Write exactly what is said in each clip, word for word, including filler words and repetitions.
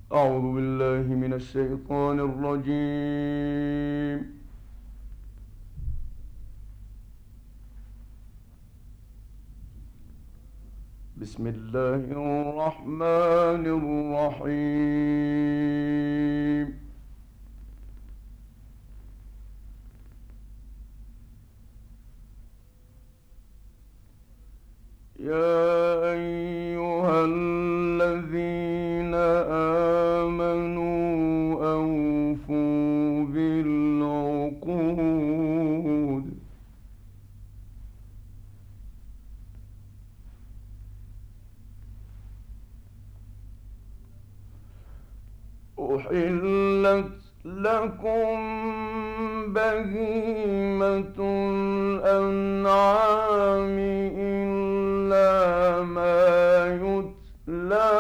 أعوذ بالله من الشيطان الرجيم. بسم الله الرحمن الرحيم. يا أيها الذين آمنوا أوفوا بالعقود. أحلت لكم بهيمة الأنعام إلا ما يتلى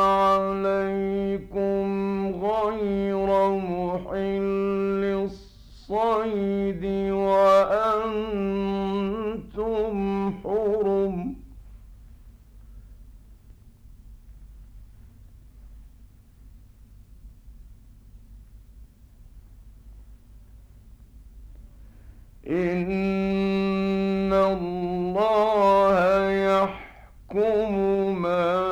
عليكم غير محل الصيد وأنتم حرم. إن الله يحكم ما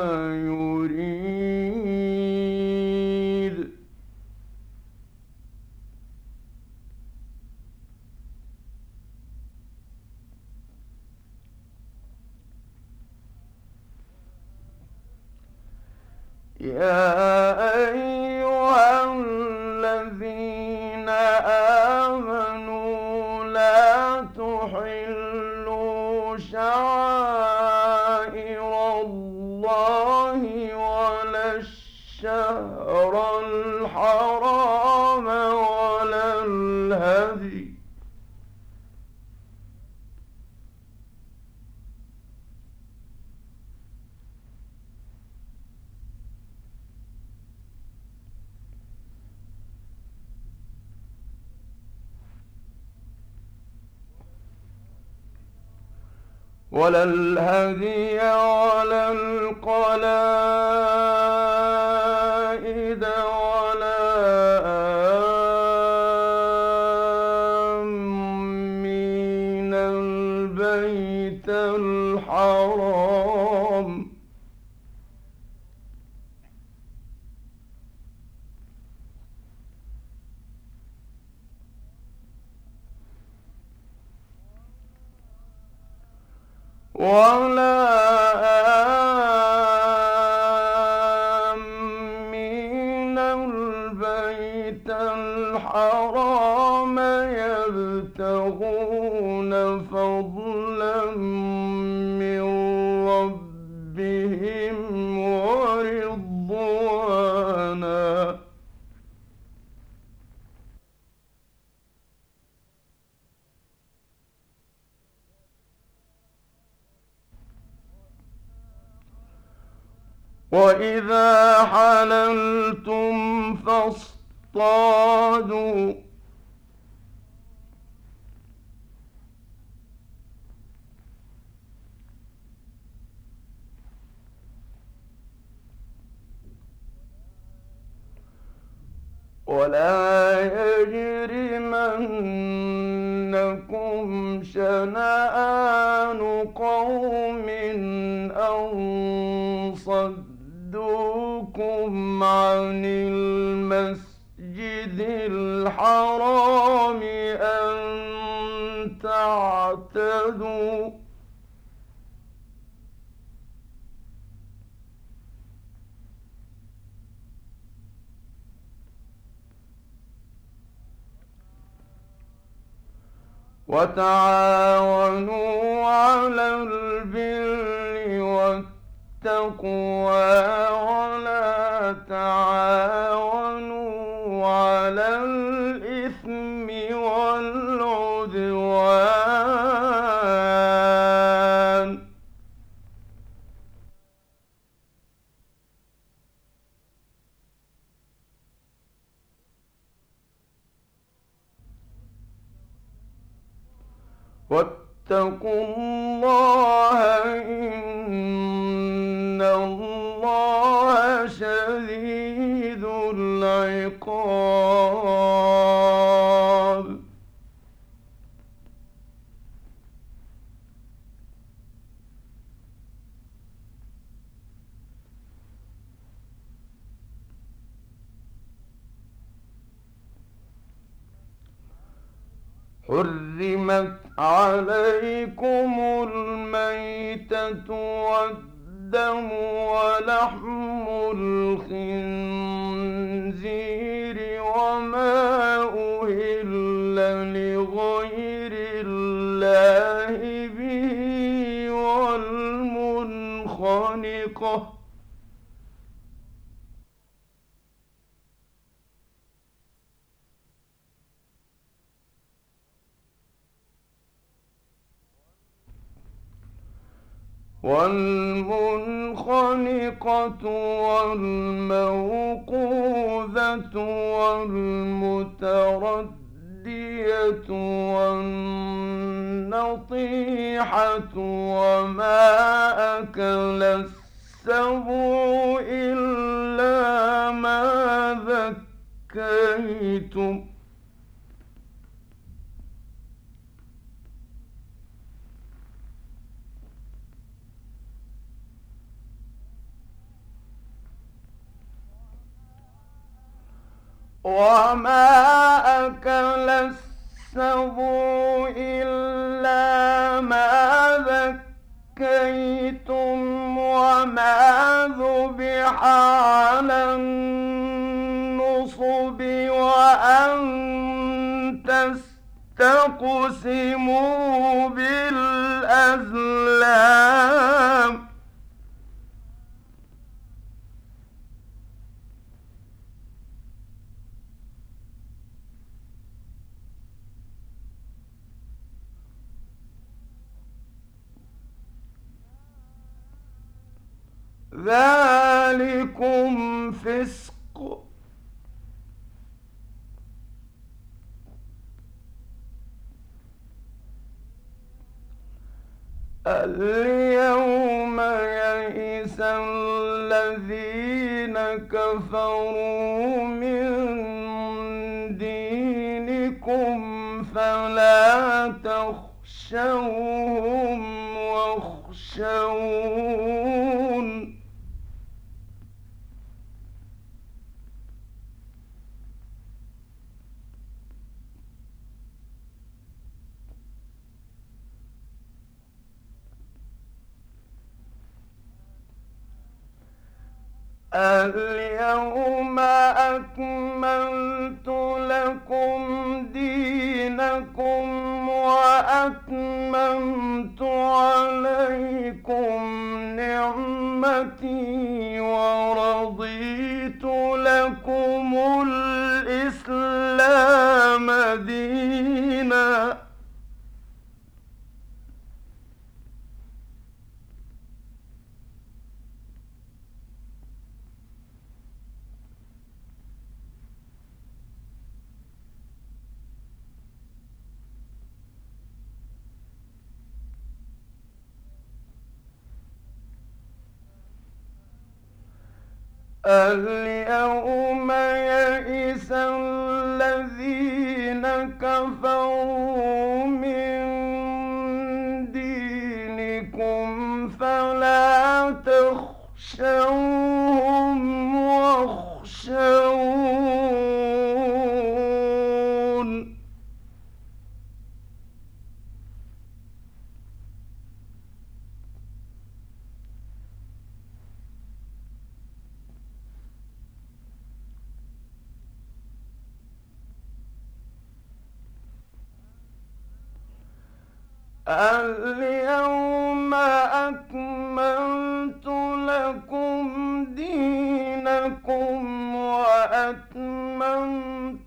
يريد. يا أيها الذين آمنوا لا تحلوا شعائر الله ولا الشهر الحرام ولا الهدي ولا الهدي ولا القلائد ولا آمين البيت الحرام ولا آمين البيت الحرام يبتغون فضلا من ربهم ورضوانا. وإذا حللتم فاصطادوا ولا يجرمنكم شنآن قوم أن صدوكم عن المسجد الحرام أن تعتدوا وتعاونوا على البر والتقوى ولا تعاونوا على الإثم والعدوان. واتقوا الله إن الله شديد حرمت عليكم الميتة والدم ولحم الخنزير وما أهل لغير الله به والمنخنقة والمنخنقة والموقوذة والمتردية والنطيحة وما أكل السبع إلا ما ذكيتم وما أكل السبع إلا ما ذكيتم وما ذبح على النصب وأن تستقسموا بالأزلام ذلكم فسق. اليوم يئس الذين كفروا من دينكم فلا تخشوهم واخشون اليوم أكملت لكم دينكم وأتممت عليكم نعمتي ورضيت لكم الإسلام دينا. اليوم يئس الذين كفروا من دينكم فلا تخشوهم واخشون اليوم أكملت لكم دينكم وأتممت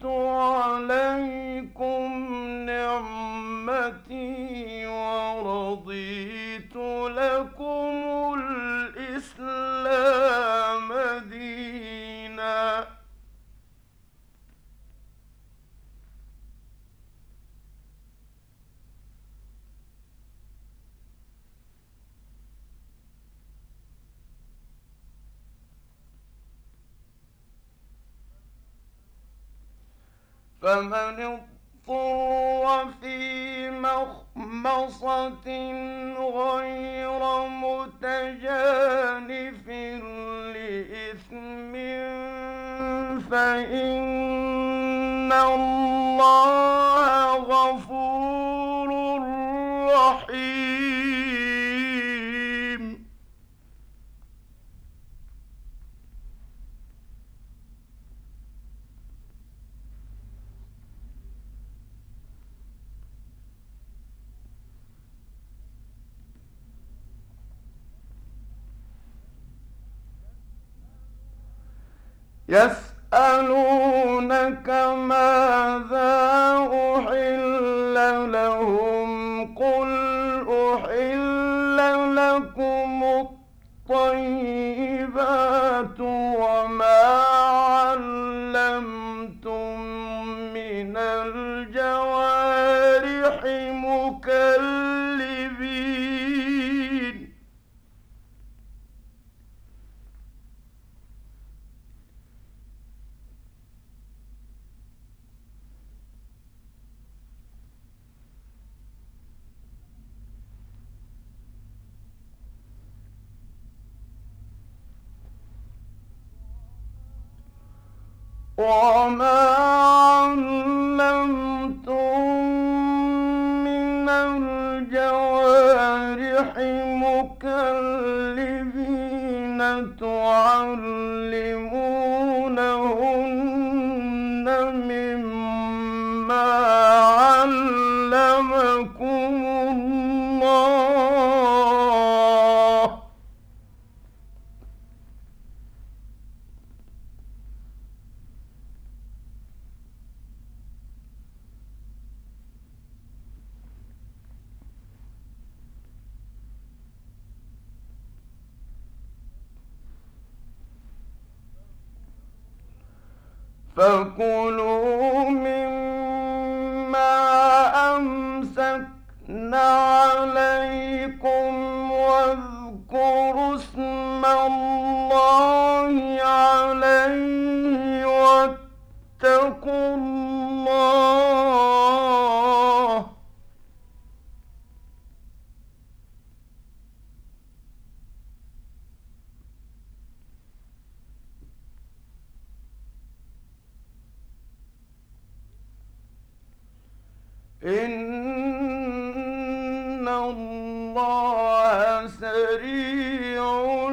عليكم نعمتي ورضيت لكم الإسلام دينا. فمن اضطر في مخمصة غير متجانف لإثم فإن الله غفور يسألونك ماذا أحل لهم قل أحل لكم الطيبات وما علمتم من الجوارح مكلبين وما علمتم من الجوارح مكلبين تعلمونهن مما علمكم الله فكلوا مما أمسكن عليكم واذكروا اسم الله عليه واتقوا الله إن الله سريع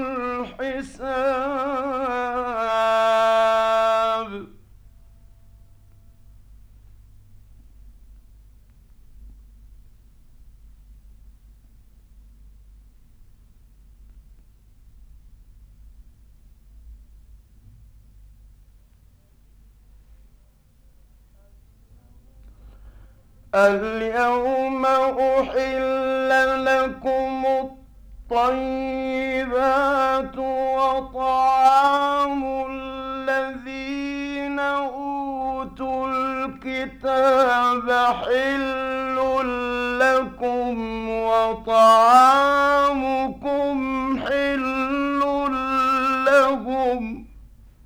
الحساب اليوم أحل لكم الطيبات وطعام الذين أوتوا الكتاب حل لكم وطعامكم حل لهم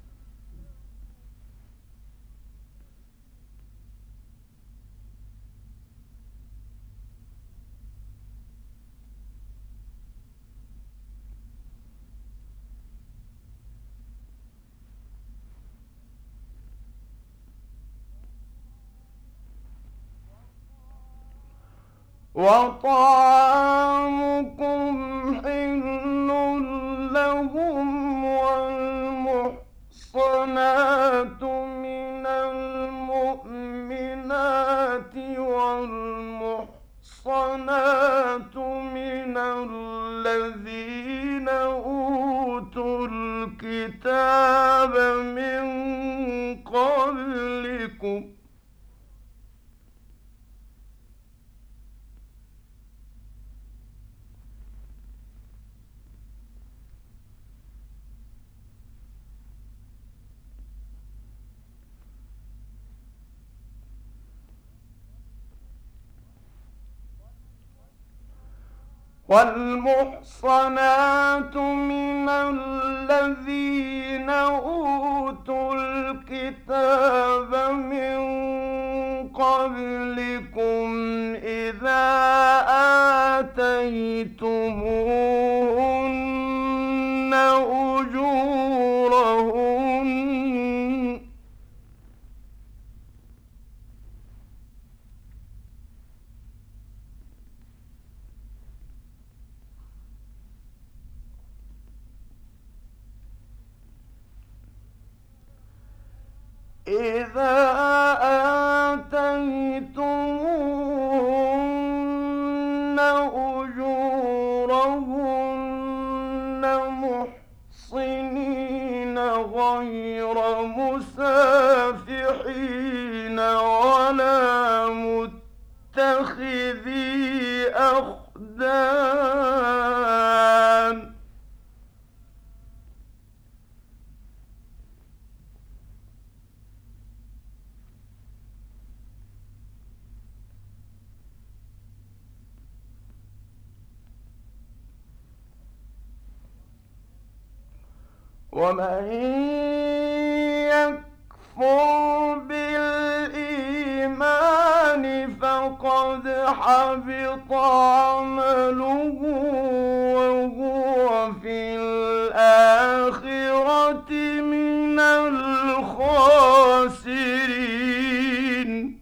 وطعامكم حل لهم والمحصنات من المؤمنات والمحصنات من الذين أوتوا الكتاب من قبلكم والمحصنات من الذين أوتوا الكتاب من قبلكم إذا آتيتموهن أجورهن إذا آتيتموهن أجورهن محصنين غير مسافحين ولا متخذي أخدان. ومن يكفر بالإيمان فقد حبط عمله وهو في الآخرة من الخاسرين.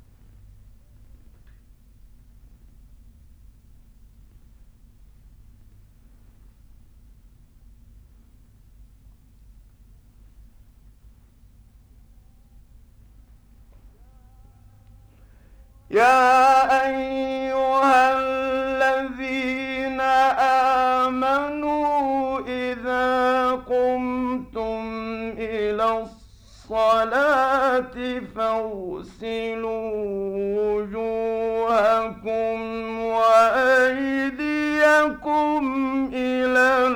يا أيها الذين آمنوا إذا قمتم إلى الصلاة فاغسلوا وجوهكم وأيديكم إلى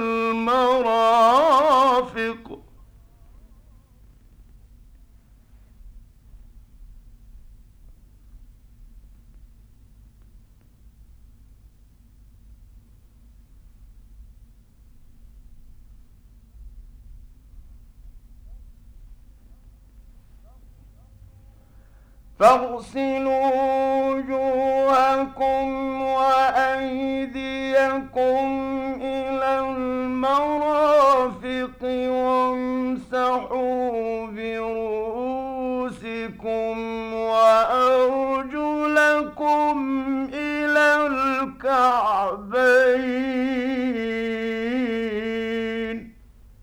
المرافق فاغسلوا وجوهكم وأيديكم إلى المرافق وامسحوا برؤوسكم وأرجلكم إلى الكعبين.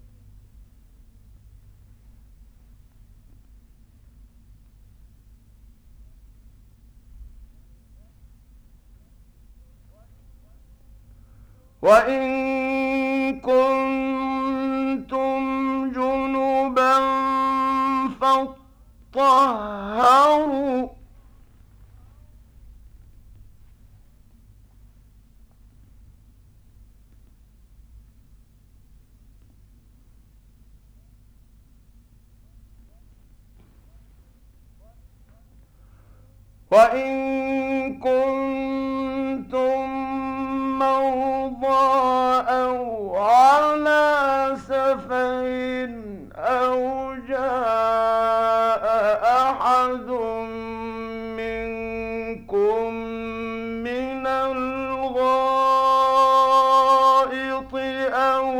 وإن كنتم جنبا فاطهروا وإن كنتم مرضى أو على سفر أو جاء أحد منكم من الغائط أو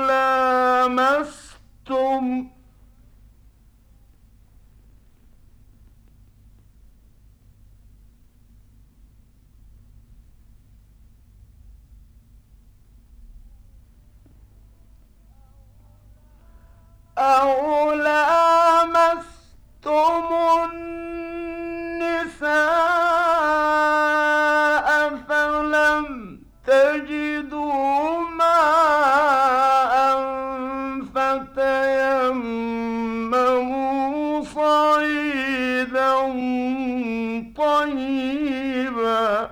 لامستم أو لامستم النساء فلم تجدوا ماء فتيمموا صعيدا طيبا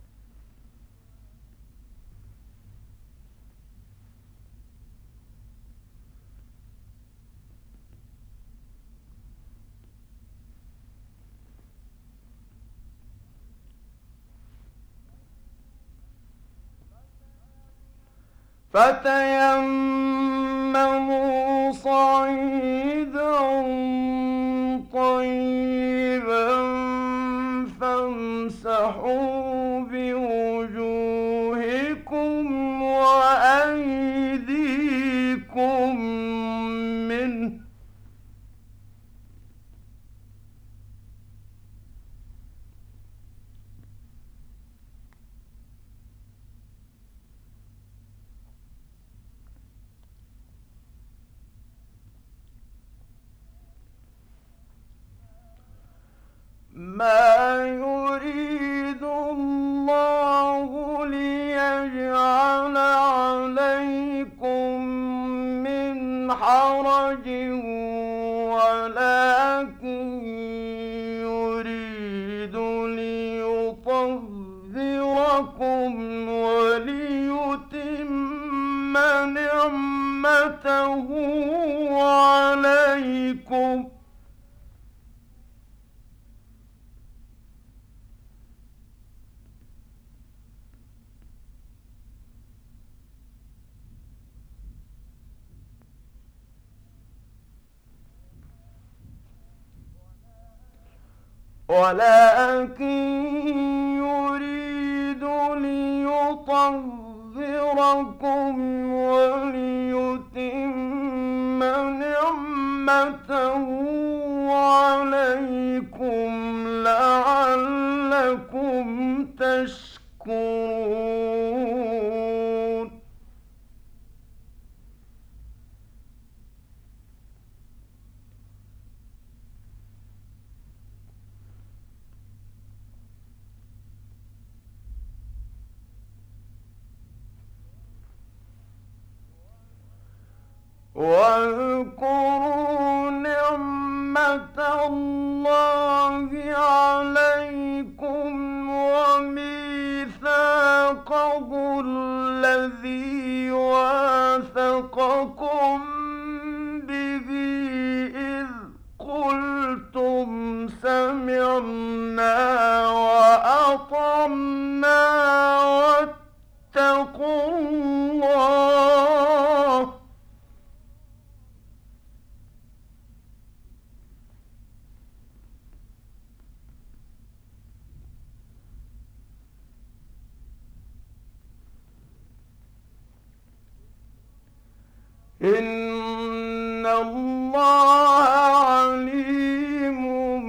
فتيمموا صعيدا طيبا فامسحوا بوجوهكم وأيديكم منه حرج ولكن يريد ليطهركم وليتم نعمته عليكم ولكن يريد ليطهركم وليتم نعمته عليكم لعلكم تشكرون واذكروا نعمة الله عليكم وميثاقه الذي واثقكم به إذ قلتم سمعنا وأطعنا واتقوا الله إن الله عليم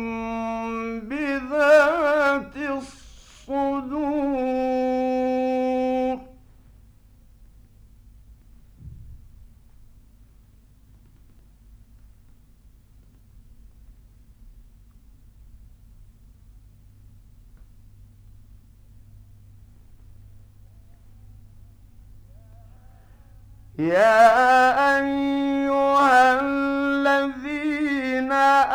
بذات الصدور يا أيها الذين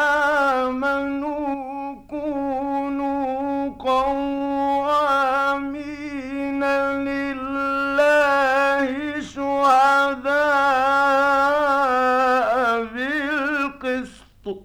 آمنوا كونوا قوامين لله شهداء بالقسط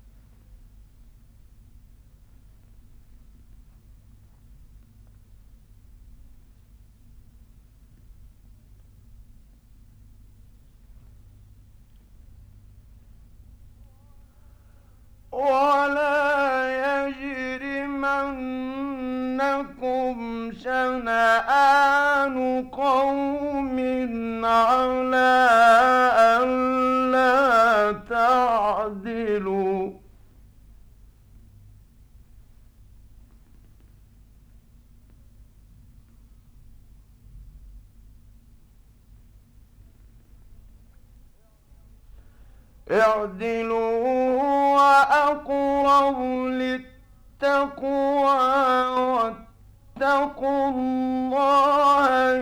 ولا يجرمنكم شنآن قوم على ألا تعدلوا اعدلوا وأقرب للتقوى واتقوا الله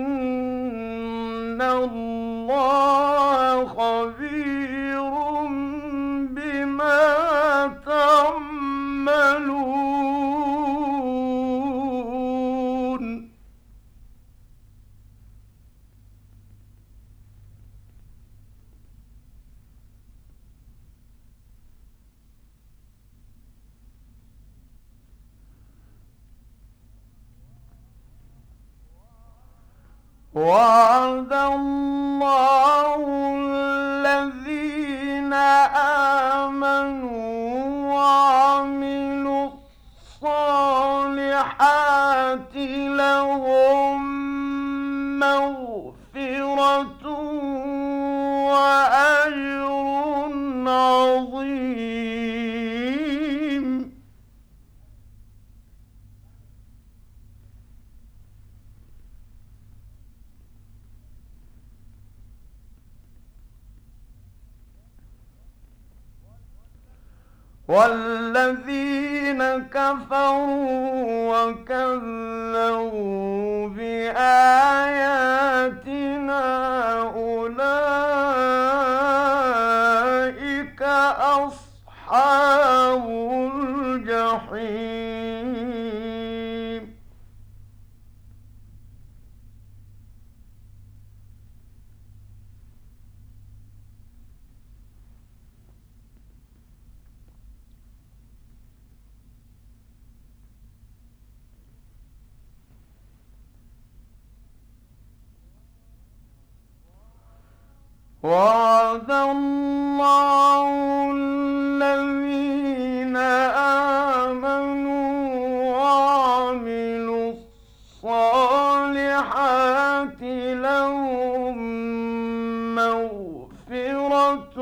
إن الله خبير بما تعملون وعد الله الذين آمنوا وعملوا الصالحات لهم مغفرة وأجر عظيم والذين كفروا وكذبوا بآياتنا أولئك وعد الله الذين آمنوا وعملوا الصالحات لهم مغفرة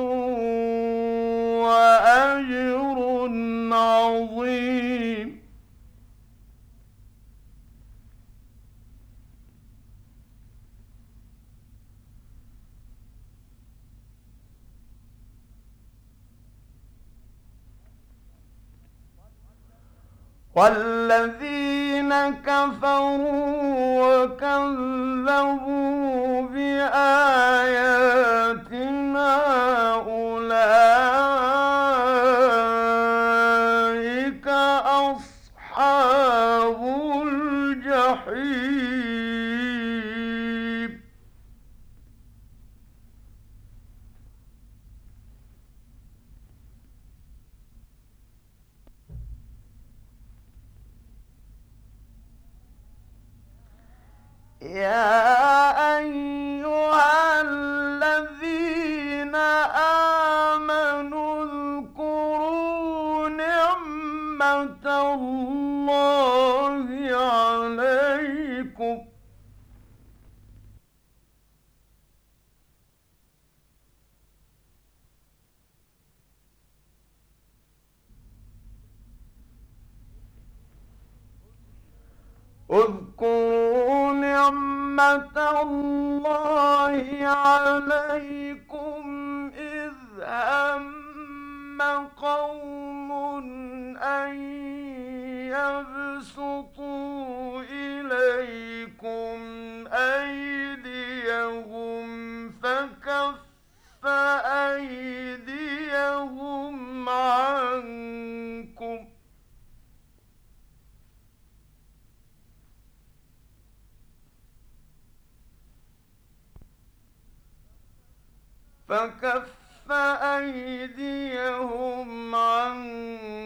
وأجر عظيم. والذين كفروا وكذبوا بآياتنا أولئك أصحاب الجحيم. يا أيها الذين آمنوا اذكروا نعمة الله عليكم اذكروا نعمة الله عليكم إذ هم قوم أن يبسطوا إليكم أيديهم فكف أيديهم عنكم فكف أيديهم عنكم